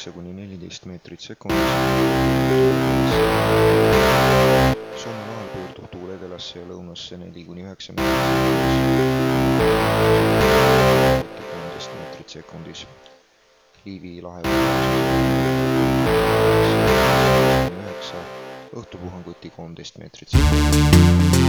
9–14 meetrit sekundis. Soome lahel pöördub tuul edelasse ja lõunasse 4–9 meetrit sekundis. Liivi lahe õhtupuhanguti 13 meetrit sekundis.